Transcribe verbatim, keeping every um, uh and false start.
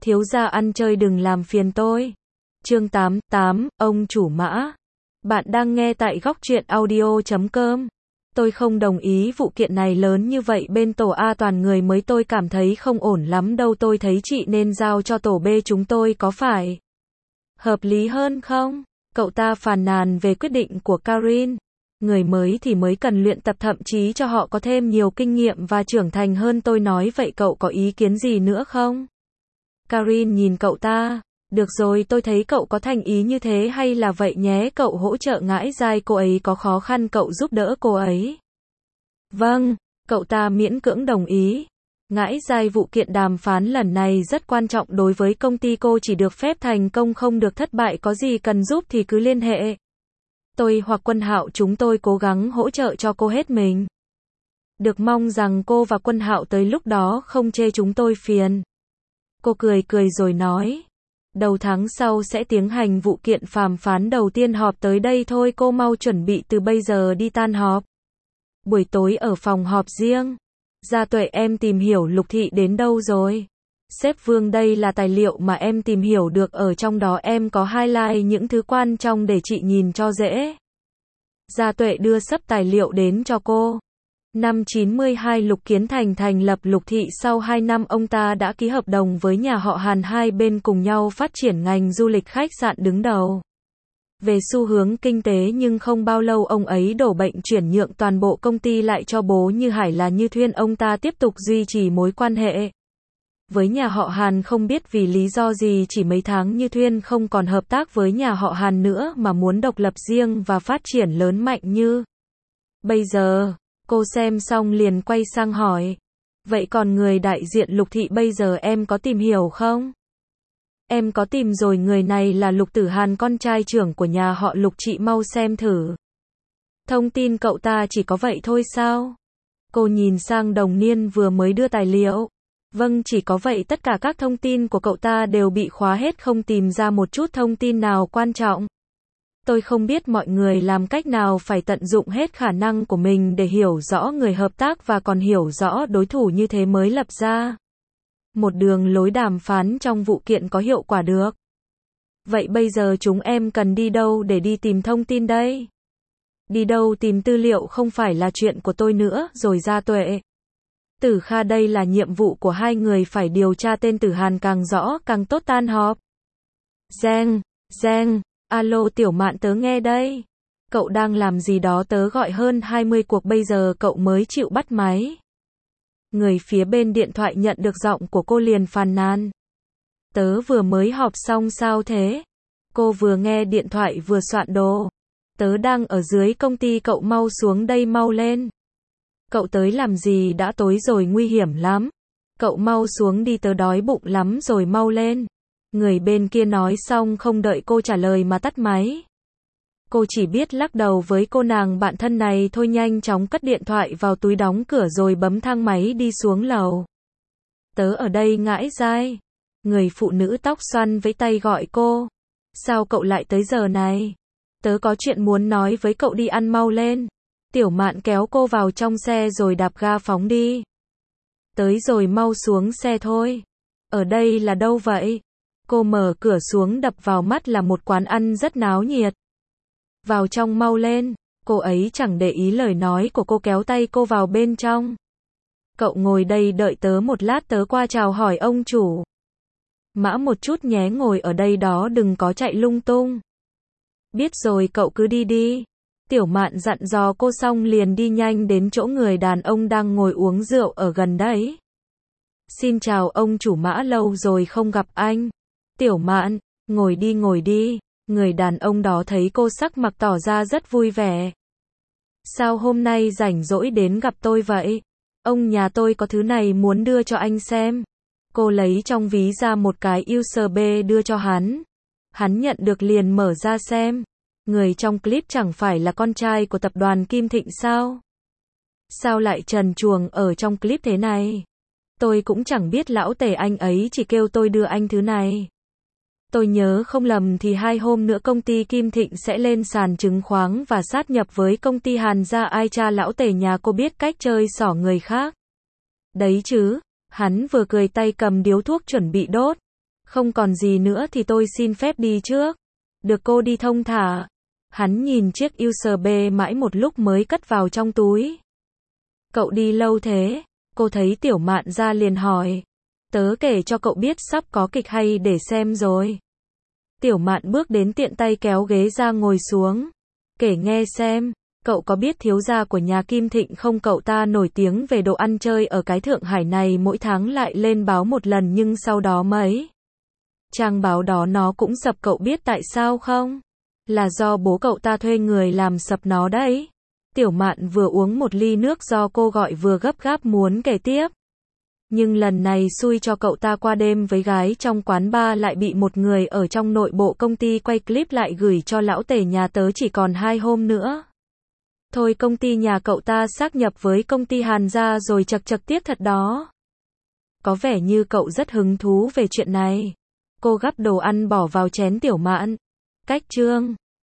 Thiếu gia ăn chơi đừng làm phiền tôi. Chương tám, tám, ông chủ Mã. Bạn đang nghe tại góc truyện audio chấm com. Tôi không đồng ý vụ kiện này lớn như vậy bên tổ A toàn người mới, tôi cảm thấy không ổn lắm đâu, tôi thấy chị nên giao cho tổ B chúng tôi có phải hợp lý hơn không? Cậu ta phàn nàn về quyết định của Karin. Người mới thì mới cần luyện tập, thậm chí cho họ có thêm nhiều kinh nghiệm và trưởng thành hơn. Tôi nói vậy cậu có ý kiến gì nữa không? Karin nhìn cậu ta. Được rồi, tôi thấy cậu có thành ý như thế hay là vậy nhé, cậu hỗ trợ Ngãi Giai, cô ấy có khó khăn cậu giúp đỡ cô ấy. Vâng, cậu ta miễn cưỡng đồng ý. Ngãi Giai, vụ kiện đàm phán lần này rất quan trọng đối với công ty, cô chỉ được phép thành công không được thất bại, có gì cần giúp thì cứ liên hệ. Tôi hoặc Quân Hạo chúng tôi cố gắng hỗ trợ cho cô hết mình. Được, mong rằng cô và Quân Hạo tới lúc đó không chê chúng tôi phiền. Cô cười cười rồi nói. Đầu tháng sau sẽ tiến hành vụ kiện đàm phán đầu tiên, họp tới đây thôi, cô mau chuẩn bị từ bây giờ đi tan họp. Buổi tối ở phòng họp riêng. Gia Tuệ, em tìm hiểu Lục Thị đến đâu rồi? Sếp Vương, đây là tài liệu mà em tìm hiểu được, ở trong đó em có highlight những thứ quan trọng để chị nhìn cho dễ. Gia Tuệ đưa sấp tài liệu đến cho cô. Năm chín mươi hai, Lục Kiến Thành thành lập Lục Thị, sau hai năm ông ta đã ký hợp đồng với nhà họ Hàn, hai bên cùng nhau phát triển ngành du lịch khách sạn đứng đầu. Về xu hướng kinh tế, nhưng không bao lâu ông ấy đổ bệnh, chuyển nhượng toàn bộ công ty lại cho bố Như Hải là Như Thuyên. Ông ta tiếp tục duy trì mối quan hệ với nhà họ Hàn, không biết vì lý do gì chỉ mấy tháng Như Thuyên không còn hợp tác với nhà họ Hàn nữa mà muốn độc lập riêng và phát triển lớn mạnh như bây giờ. Cô xem xong liền quay sang hỏi. Vậy còn người đại diện Lục Thị bây giờ em có tìm hiểu không? Em có tìm rồi, người này là Lục Tử Hàn, con trai trưởng của nhà họ Lục, chị mau xem thử. Thông tin cậu ta chỉ có vậy thôi sao? Cô nhìn sang đồng niên vừa mới đưa tài liệu. Vâng, chỉ có vậy, tất cả các thông tin của cậu ta đều bị khóa hết, không tìm ra một chút thông tin nào quan trọng. Tôi không biết mọi người làm cách nào, phải tận dụng hết khả năng của mình để hiểu rõ người hợp tác và còn hiểu rõ đối thủ, như thế mới lập ra một đường lối đàm phán trong vụ kiện có hiệu quả được. Vậy bây giờ chúng em cần đi đâu để đi tìm thông tin đây? Đi đâu tìm tư liệu không phải là chuyện của tôi nữa rồi, Gia Tuệ. Tử Kha, đây là nhiệm vụ của hai người, phải điều tra tên Tử Hàn càng rõ càng tốt. Tan họp. Giang, Giang, alo Tiểu Mạn, tớ nghe đây. Cậu đang làm gì đó, tớ gọi hơn hai mươi cuộc bây giờ cậu mới chịu bắt máy. Người phía bên điện thoại nhận được giọng của cô liền phàn nàn. Tớ vừa mới họp xong, sao thế? Cô vừa nghe điện thoại vừa soạn đồ. Tớ đang ở dưới công ty, cậu mau xuống đây, mau lên. Cậu tới làm gì, đã tối rồi, nguy hiểm lắm. Cậu mau xuống đi, tớ đói bụng lắm rồi, mau lên. Người bên kia nói xong không đợi cô trả lời mà tắt máy. Cô chỉ biết lắc đầu với cô nàng bạn thân này thôi, nhanh chóng cất điện thoại vào túi, đóng cửa rồi bấm thang máy đi xuống lầu. Tớ ở đây, Ngãi Giai. Người phụ nữ tóc xoăn với tay gọi cô. Sao cậu lại tới giờ này? Tớ có chuyện muốn nói với cậu, đi ăn, mau lên. Tiểu Mạn kéo cô vào trong xe rồi đạp ga phóng đi. Tới rồi, mau xuống xe thôi. Ở đây là đâu vậy? Cô mở cửa xuống, đập vào mắt là một quán ăn rất náo nhiệt. Vào trong mau lên. Cô ấy chẳng để ý lời nói của cô, kéo tay cô vào bên trong. Cậu ngồi đây đợi tớ một lát, tớ qua chào hỏi ông chủ Mã một chút nhé, ngồi ở đây đó, đừng có chạy lung tung. Biết rồi, cậu cứ đi đi. Tiểu Mạn dặn dò cô xong liền đi nhanh đến chỗ người đàn ông đang ngồi uống rượu ở gần đấy. Xin chào ông chủ Mã, lâu rồi không gặp anh. Tiểu Mạn, ngồi đi ngồi đi. Người đàn ông đó thấy cô sắc mặt tỏ ra rất vui vẻ. Sao hôm nay rảnh rỗi đến gặp tôi vậy? Ông nhà tôi có thứ này muốn đưa cho anh xem. Cô lấy trong ví ra một cái u ét bê đưa cho hắn. Hắn nhận được liền mở ra xem. Người trong clip chẳng phải là con trai của tập đoàn Kim Thịnh sao? Sao lại trần truồng ở trong clip thế này? Tôi cũng chẳng biết, lão Tề anh ấy chỉ kêu tôi đưa anh thứ này. Tôi nhớ không lầm thì hai hôm nữa công ty Kim Thịnh sẽ lên sàn chứng khoán và sát nhập với công ty Hàn gia. Ai cha, lão Tề nhà cô biết cách chơi xỏ người khác đấy chứ. Hắn vừa cười tay cầm điếu thuốc chuẩn bị đốt. Không còn gì nữa thì tôi xin phép đi trước. Được cô đi thông thả. Hắn nhìn chiếc u ét bê mãi một lúc mới cất vào trong túi. Cậu đi lâu thế? Cô thấy Tiểu Mạn ra liền hỏi. Tớ kể cho cậu biết sắp có kịch hay để xem rồi. Tiểu Mạn bước đến tiện tay kéo ghế ra ngồi xuống. Kể nghe xem, cậu có biết thiếu gia của nhà Kim Thịnh không? Cậu ta nổi tiếng về đồ ăn chơi ở cái Thượng Hải này, mỗi tháng lại lên báo một lần nhưng sau đó mấy trang báo đó nó cũng sập. Cậu biết tại sao không? Là do bố cậu ta thuê người làm sập nó đấy. Tiểu Mạn vừa uống một ly nước do cô gọi vừa gấp gáp muốn kể tiếp. Nhưng lần này xui cho cậu ta qua đêm với gái trong quán bar lại bị một người ở trong nội bộ công ty quay clip lại gửi cho lão tể nhà tớ chỉ còn hai hôm nữa. Thôi công ty nhà cậu ta sáp nhập với công ty Hàn gia rồi. Chật chật tiếc thật đó. Có vẻ như cậu rất hứng thú về chuyện này. Cô gắp đồ ăn bỏ vào chén Tiểu Mạn. Cách chương